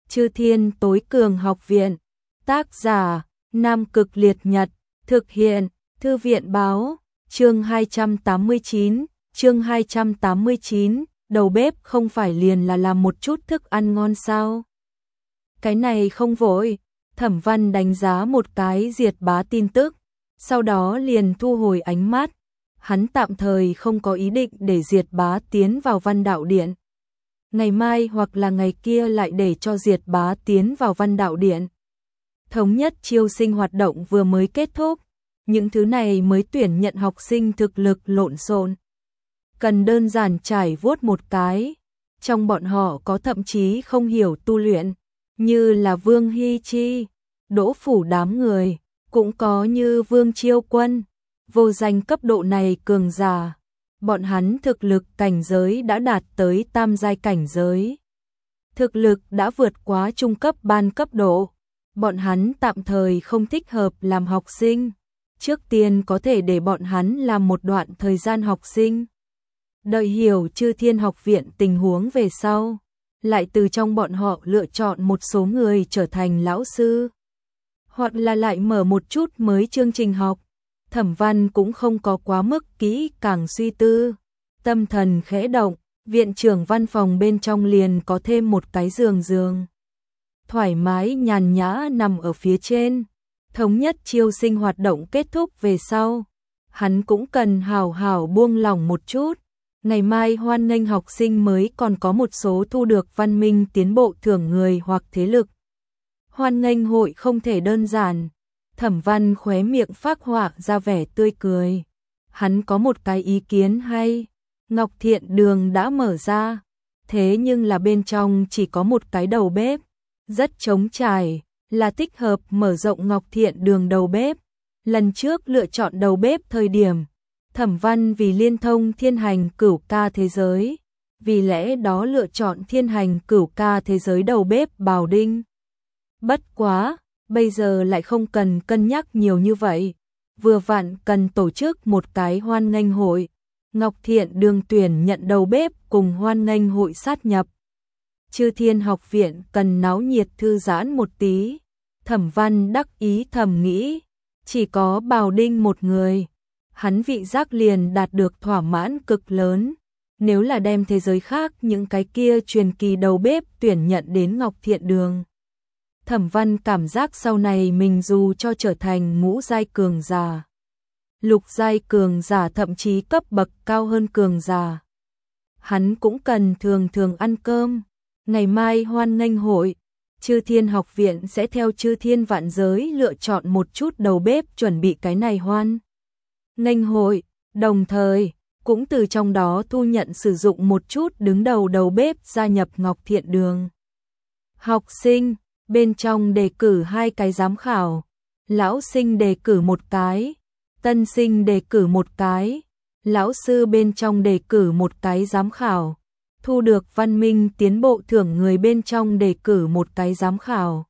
Chư Thiên Tối Cường Học Viện. Tác giả: Nam Cực Liệt Nhật. Thực hiện: Thư viện báo. Chương 289, đầu bếp không phải liền là làm một chút thức ăn ngon sao? Cái này không vội. Thẩm Văn đánh giá một cái Diệt Bá tin tức, sau đó liền thu hồi ánh mắt. Hắn tạm thời không có ý định để Diệt Bá tiến vào Văn Đạo Điện. Ngày mai hoặc là ngày kia lại để cho Diệt Bá tiến vào Văn Đạo Điện. Thống nhất chiêu sinh hoạt động vừa mới kết thúc, những thứ này mới tuyển nhận học sinh thực lực lộn xộn. Cần đơn giản trải vuốt một cái. Trong bọn họ có thậm chí không hiểu tu luyện, như là Vương Hy Chi, Đỗ Phủ đám người, cũng có như Vương Chiêu Quân, vô danh cấp độ này cường giả. Bọn hắn thực lực cảnh giới đã đạt tới tam giai cảnh giới. Thực lực đã vượt quá trung cấp ban cấp độ. Bọn hắn tạm thời không thích hợp làm học sinh. Trước tiên có thể để bọn hắn làm một đoạn thời gian học sinh. Đợi hiểu Chư Thiên Học Viện tình huống về sau, lại từ trong bọn họ lựa chọn một số người trở thành lão sư. Hoặc là lại mở một chút mới chương trình học. Thẩm Văn cũng không có quá mức kỹ càng suy tư. Tâm thần khẽ động, viện trưởng văn phòng bên trong liền có thêm một cái giường. Thoải mái nhàn nhã nằm ở phía trên. Thống nhất chiêu sinh hoạt động kết thúc về sau, hắn cũng cần hào hào buông lỏng một chút. Ngày mai hoan nghênh học sinh mới còn có một số thu được văn minh tiến bộ thưởng người hoặc thế lực. Hoan nghênh hội không thể đơn giản. Thẩm Văn khóe miệng phác họa ra vẻ tươi cười. Hắn có một cái ý kiến hay. Ngọc Thiện Đường đã mở ra, thế nhưng là bên trong chỉ có một cái đầu bếp, rất trống trải, là thích hợp mở rộng Ngọc Thiện Đường đầu bếp. Lần trước lựa chọn đầu bếp thời điểm, Thẩm Văn vì liên thông Thiên Hành Cửu Ca thế giới, vì lẽ đó lựa chọn Thiên Hành Cửu Ca thế giới đầu bếp Bào Đinh. Bất quá, bây giờ lại không cần cân nhắc nhiều như vậy, vừa vặn cần tổ chức một cái hoan nghênh hội. Ngọc Thiện Đường tuyển nhận đầu bếp cùng hoan nghênh hội sát nhập. Chư Thiên Học Viện cần náo nhiệt thư giãn một tí. Thẩm Văn đắc ý thầm nghĩ, chỉ có Bào Đinh một người, hắn vị giác liền đạt được thỏa mãn cực lớn. Nếu là đem thế giới khác những cái kia truyền kỳ đầu bếp tuyển nhận đến Ngọc Thiện Đường, Thẩm Văn cảm giác sau này mình dù cho trở thành ngũ giai cường giả, lục giai cường giả thậm chí cấp bậc cao hơn cường giả, hắn cũng cần thường thường ăn cơm. Ngày mai hoan nghênh hội, Chư Thiên Học Viện sẽ theo Chư Thiên Vạn Giới lựa chọn một chút đầu bếp chuẩn bị cái này hoan nghênh hội, đồng thời cũng từ trong đó thu nhận sử dụng một chút đứng đầu đầu bếp gia nhập Ngọc Thiện Đường. Học sinh bên trong đề cử 2 cái giám khảo, lão sinh đề cử 1 cái, tân sinh đề cử 1 cái, lão sư bên trong đề cử 1 cái giám khảo, thu được văn minh tiến bộ thưởng người bên trong đề cử 1 cái giám khảo.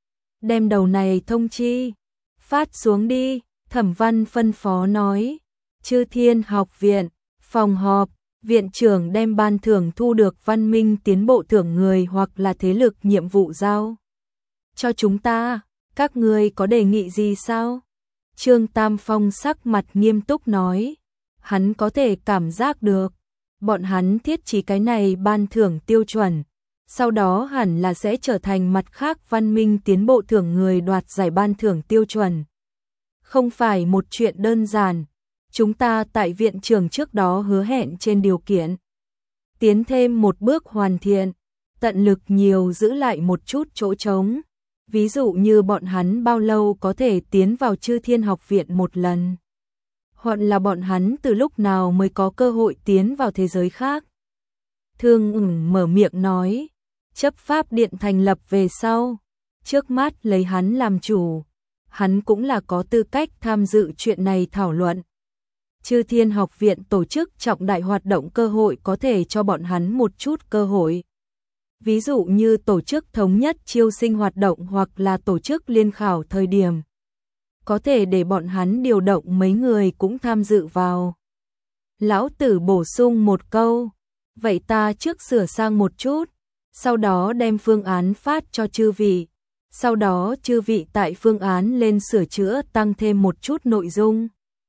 Đem đầu này thông chi, phát xuống đi, Thẩm Văn phân phó nói. Chư Thiên Học Viện, phòng họp, viện trưởng đem ban thưởng thu được văn minh tiến bộ thưởng người hoặc là thế lực nhiệm vụ giao cho chúng ta, các người có đề nghị gì sao? Trương Tam Phong sắc mặt nghiêm túc nói, hắn có thể cảm giác được, bọn hắn thiết trí cái này ban thưởng tiêu chuẩn, sau đó hẳn là sẽ trở thành mặt khác văn minh tiến bộ thưởng người đoạt giải ban thưởng tiêu chuẩn. Không phải một chuyện đơn giản, chúng ta tại viện trưởng trước đó hứa hẹn trên điều kiện tiến thêm một bước hoàn thiện, tận lực nhiều giữ lại một chút chỗ trống. Ví dụ như bọn hắn bao lâu có thể tiến vào Chư Thiên Học Viện một lần, hoặc là bọn hắn từ lúc nào mới có cơ hội tiến vào thế giới khác. Thương Ưng mở miệng nói, chấp pháp điện thành lập về sau, trước mắt lấy hắn làm chủ, hắn cũng là có tư cách tham dự chuyện này thảo luận. Chư Thiên Học Viện tổ chức trọng đại hoạt động cơ hội có thể cho bọn hắn một chút cơ hội. Ví dụ như tổ chức thống nhất chiêu sinh hoạt động hoặc là tổ chức liên khảo thời điểm, có thể để bọn hắn điều động mấy người cũng tham dự vào. Lão tử bổ sung một câu, vậy ta trước sửa sang một chút, sau đó đem phương án phát cho chư vị. Sau đó chư vị tại phương án lên sửa chữa tăng thêm một chút nội dung.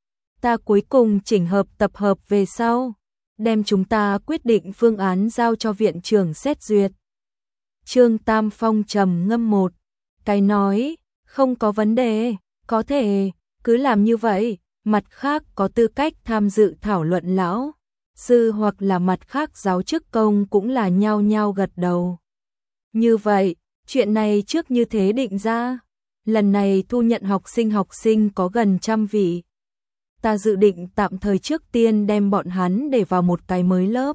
Ta cuối cùng chỉnh hợp tập hợp về sau, đem chúng ta quyết định phương án giao cho viện trưởng xét duyệt. Trương Tam Phong trầm ngâm một cái nói, không có vấn đề, có thể, cứ làm như vậy. Mặt khác có tư cách tham dự thảo luận lão sư hoặc là mặt khác giáo chức công cũng là nhao nhao gật đầu. Như vậy, chuyện này trước như thế định ra. Lần này thu nhận học sinh có gần 100 vị. Ta dự định tạm thời trước tiên đem bọn hắn để vào một cái mới lớp,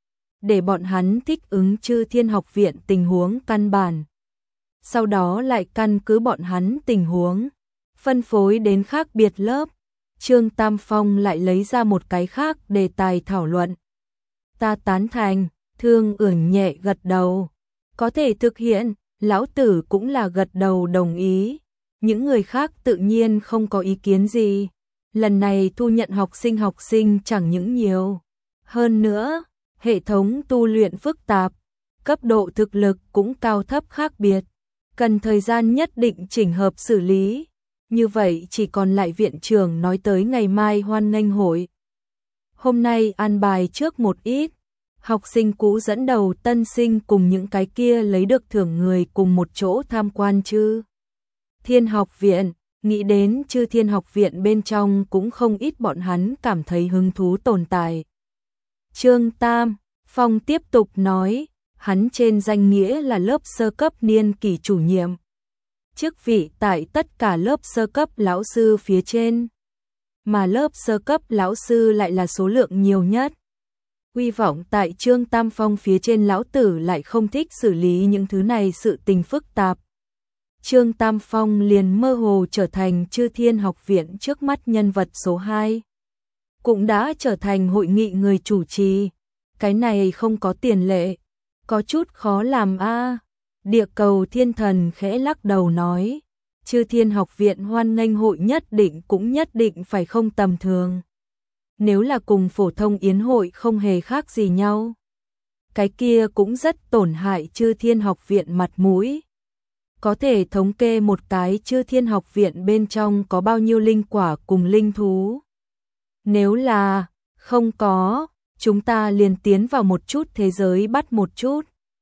để bọn hắn thích ứng Chư Thiên học viện tình huống căn bản. Sau đó lại căn cứ bọn hắn tình huống, phân phối đến khác biệt lớp. Trương Tam Phong lại lấy ra một cái khác đề tài thảo luận. Ta tán thành, Thương Ưởng nhẹ gật đầu. Có thể thực hiện, lão tử cũng là gật đầu đồng ý. Những người khác tự nhiên không có ý kiến gì. Lần này thu nhận học sinh chẳng những nhiều. Hơn nữa, hệ thống tu luyện phức tạp, cấp độ thực lực cũng cao thấp khác biệt. Cần thời gian nhất định chỉnh hợp xử lý. Như vậy chỉ còn lại viện trưởng nói tới ngày mai hoan nghênh hội. Hôm nay an bài trước một ít, học sinh cũ dẫn đầu tân sinh cùng những cái kia lấy được thưởng người cùng một chỗ tham quan Chư Thiên học viện. Nghĩ đến Chư Thiên học viện bên trong cũng không ít bọn hắn cảm thấy hứng thú tồn tại. Trương Tam Phong tiếp tục nói, hắn trên danh nghĩa là lớp sơ cấp niên kỳ chủ nhiệm. Chức vị tại tất cả lớp sơ cấp lão sư phía trên, mà lớp sơ cấp lão sư lại là số lượng nhiều nhất. Hy vọng tại Trương Tam Phong phía trên lão tử lại không thích xử lý những thứ này sự tình phức tạp. Trương Tam Phong liền mơ hồ trở thành Chư Thiên học viện trước mắt nhân vật số 2. Cũng đã trở thành hội nghị người chủ trì. Cái này không có tiền lệ, có chút khó làm a. Địa cầu thiên thần khẽ lắc đầu nói, Chư Thiên học viện hoan nghênh hội nhất định phải không tầm thường. Nếu là cùng phổ thông yến hội không hề khác gì nhau, cái kia cũng rất tổn hại Chư Thiên học viện mặt mũi. Có thể thống kê một cái Chư Thiên học viện bên trong có bao nhiêu linh quả cùng linh thú? Nếu là không có, chúng ta liền tiến vào một chút thế giới bắt một chút.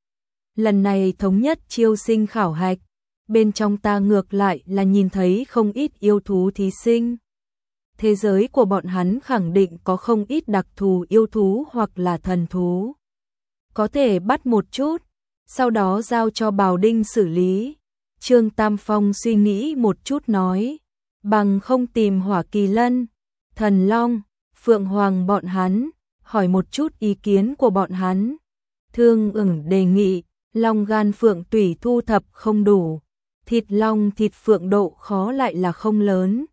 Lần này thống nhất chiêu sinh khảo hạch, bên trong ta ngược lại là nhìn thấy không ít yêu thú thí sinh. Thế giới của bọn hắn khẳng định có không ít đặc thù yêu thú hoặc là thần thú. Có thể bắt một chút, sau đó giao cho Bào Đinh xử lý. Trương Tam Phong suy nghĩ một chút nói, bằng không tìm Hỏa Kỳ Lân, Thần Long, Phượng Hoàng bọn hắn, hỏi một chút ý kiến của bọn hắn. Thương Ưởng đề nghị, long gan phượng tủy thu thập không đủ, thịt long thịt phượng độ khó lại là không lớn.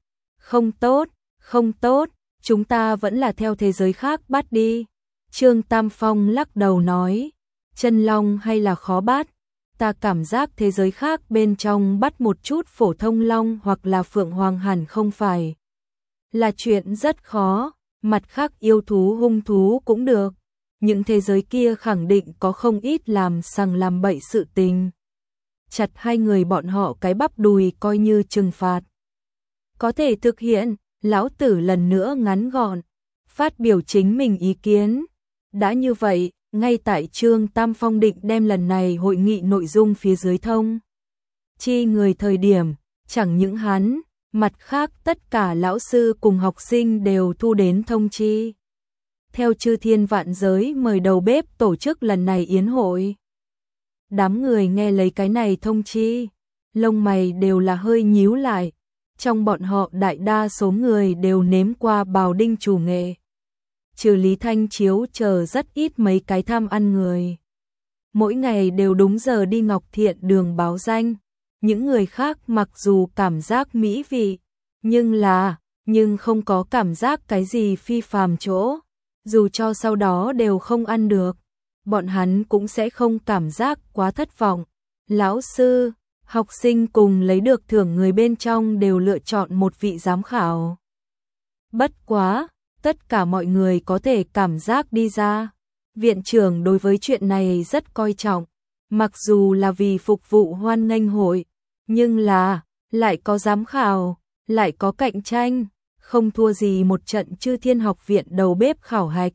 Không tốt, chúng ta vẫn là theo thế giới khác bắt đi. Trương Tam Phong lắc đầu nói, chân long hay là khó bắt, ta cảm giác thế giới khác bên trong bắt một chút phổ thông long hoặc là phượng hoàng hẳn không phải là chuyện rất khó, mặt khác yêu thú hung thú cũng được. Những thế giới kia khẳng định có không ít làm sằng làm bậy sự tình. Chặt hai người bọn họ cái bắp đùi coi như trừng phạt. Có thể thực hiện, lão tử lần nữa ngắn gọn, phát biểu chính mình ý kiến. Đã như vậy, ngay tại Trương Tam Phong định đem lần này hội nghị nội dung phía dưới thông chi người thời điểm, chẳng những hắn, mặt khác tất cả lão sư cùng học sinh đều thu đến thông chi. Theo Chư Thiên vạn giới mời đầu bếp tổ chức lần này yến hội. Đám người nghe lấy cái này thông chi, lông mày đều là hơi nhíu lại. Trong bọn họ đại đa số người đều nếm qua Bào Đinh chủ nghệ. Trừ Lý Thanh Chiếu chờ rất ít mấy cái tham ăn người. Mỗi ngày đều đúng giờ đi Ngọc Thiện đường báo danh. Những người khác mặc dù cảm giác mỹ vị, nhưng không có cảm giác cái gì phi phàm chỗ. Dù cho sau đó đều không ăn được, bọn hắn cũng sẽ không cảm giác quá thất vọng. Lão sư, học sinh cùng lấy được thưởng người bên trong đều lựa chọn một vị giám khảo. Bất quá, tất cả mọi người có thể cảm giác đi ra. Viện trưởng đối với chuyện này rất coi trọng. Mặc dù là vì phục vụ hoan nghênh hội, nhưng là lại có giám khảo, lại có cạnh tranh, không thua gì một trận Chư Thiên Học viện đầu bếp khảo hạch.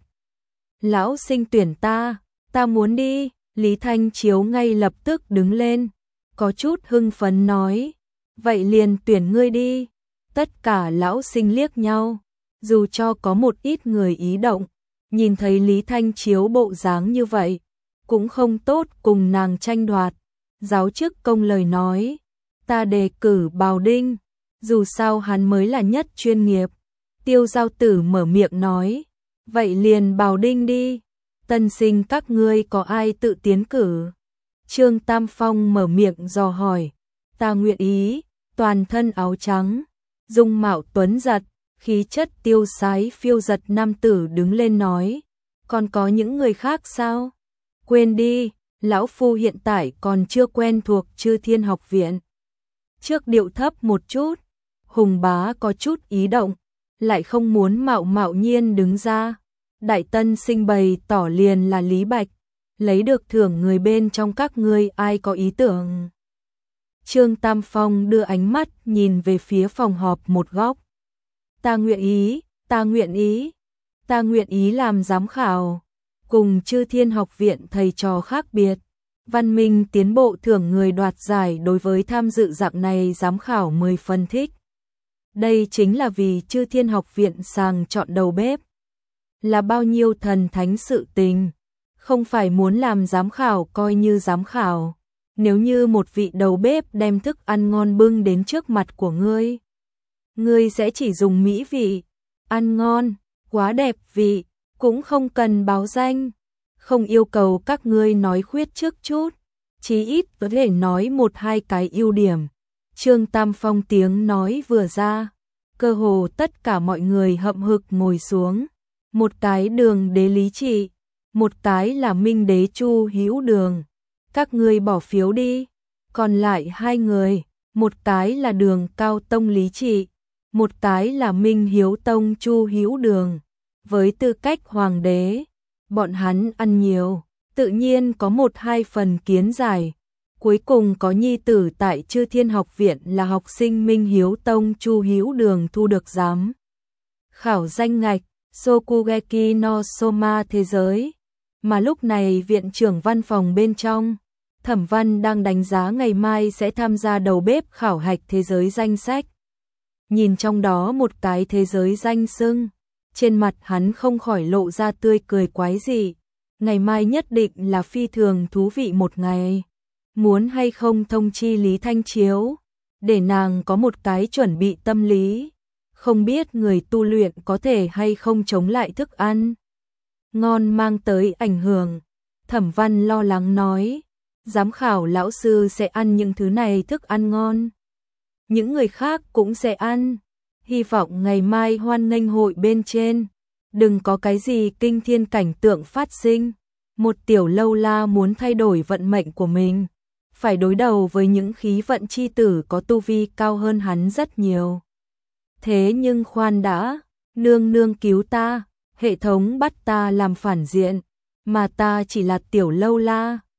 Lão sinh tuyển ta muốn đi, Lý Thanh Chiếu ngay lập tức đứng lên, có chút hưng phấn nói, vậy liền tuyển ngươi đi. Tất cả lão sinh liếc nhau, dù cho có một ít người ý động, nhìn thấy Lý Thanh Chiếu bộ dáng như vậy, cũng không tốt cùng nàng tranh đoạt. Giáo chức công lời nói, ta đề cử Bào Đinh, dù sao hắn mới là nhất chuyên nghiệp. Tiêu Giao Tử mở miệng nói, vậy liền Bào Đinh đi, tân sinh các ngươi có ai tự tiến cử? Trương Tam Phong mở miệng dò hỏi, ta nguyện ý, toàn thân áo trắng, dung mạo tuấn giật, khí chất tiêu sái phiêu giật nam tử đứng lên nói, còn có những người khác sao? Quên đi, lão phu hiện tại còn chưa quen thuộc Chư Thiên Học viện. Trước điệu thấp một chút, Hùng Bá có chút ý động, lại không muốn mạo nhiên đứng ra. Đại tân sinh bày tỏ liền là Lý Bạch, lấy được thưởng người bên trong các ngươi ai có ý tưởng. Trương Tam Phong đưa ánh mắt nhìn về phía phòng họp một góc. Ta nguyện ý, ta nguyện ý, ta nguyện ý làm giám khảo. Cùng Chư Thiên Học viện thầy trò khác biệt, văn minh tiến bộ thưởng người đoạt giải đối với tham dự dạng này giám khảo 10 phần thích. Đây chính là vì Chư Thiên Học viện sàng chọn đầu bếp. Là bao nhiêu thần thánh sự tình, không phải muốn làm giám khảo coi như giám khảo. Nếu như một vị đầu bếp đem thức ăn ngon bưng đến trước mặt của ngươi, ngươi sẽ chỉ dùng mỹ vị, ăn ngon, quá đẹp vị, cũng không cần báo danh, không yêu cầu các ngươi nói khuyết trước chút, chí ít có thể nói một hai cái ưu điểm. Trương Tam Phong tiếng nói vừa ra, cơ hồ tất cả mọi người hậm hực ngồi xuống. Một cái Đường Đế Lý Trị, một cái là Minh Đế Chu Hữu Đường. Các ngươi bỏ phiếu đi. Còn lại hai người, một cái là Đường Cao Tông Lý Trị, một cái là Minh Hiếu Tông Chu Hữu Đường. Với tư cách hoàng đế, bọn hắn ăn nhiều, tự nhiên có một hai phần kiến giải. Cuối cùng có nhi tử tại Chư Thiên Học viện là học sinh Minh Hiếu Tông Chu Hữu Đường thu được giám khảo danh ngạch Shokugeki no Soma thế giới. Mà lúc này viện trưởng văn phòng bên trong, Thẩm Văn đang đánh giá ngày mai sẽ tham gia đầu bếp khảo hạch thế giới danh sách. Nhìn trong đó một cái thế giới danh xưng, trên mặt hắn không khỏi lộ ra tươi cười quái dị. Ngày mai nhất định là phi thường thú vị một ngày. Muốn hay không thông chi Lý Thanh Chiếu, để nàng có một cái chuẩn bị tâm lý. Không biết người tu luyện có thể hay không chống lại thức ăn ngon mang tới ảnh hưởng. Thẩm Văn lo lắng nói, giám khảo lão sư sẽ ăn những thứ này thức ăn ngon. Những người khác cũng sẽ ăn. Hy vọng ngày mai hoan nghênh hội bên trên, đừng có cái gì kinh thiên cảnh tượng phát sinh. Một tiểu lâu la muốn thay đổi vận mệnh của mình, phải đối đầu với những khí vận chi tử có tu vi cao hơn hắn rất nhiều. Thế nhưng khoan đã, nương nương cứu ta, hệ thống bắt ta làm phản diện, mà ta chỉ là tiểu lâu la,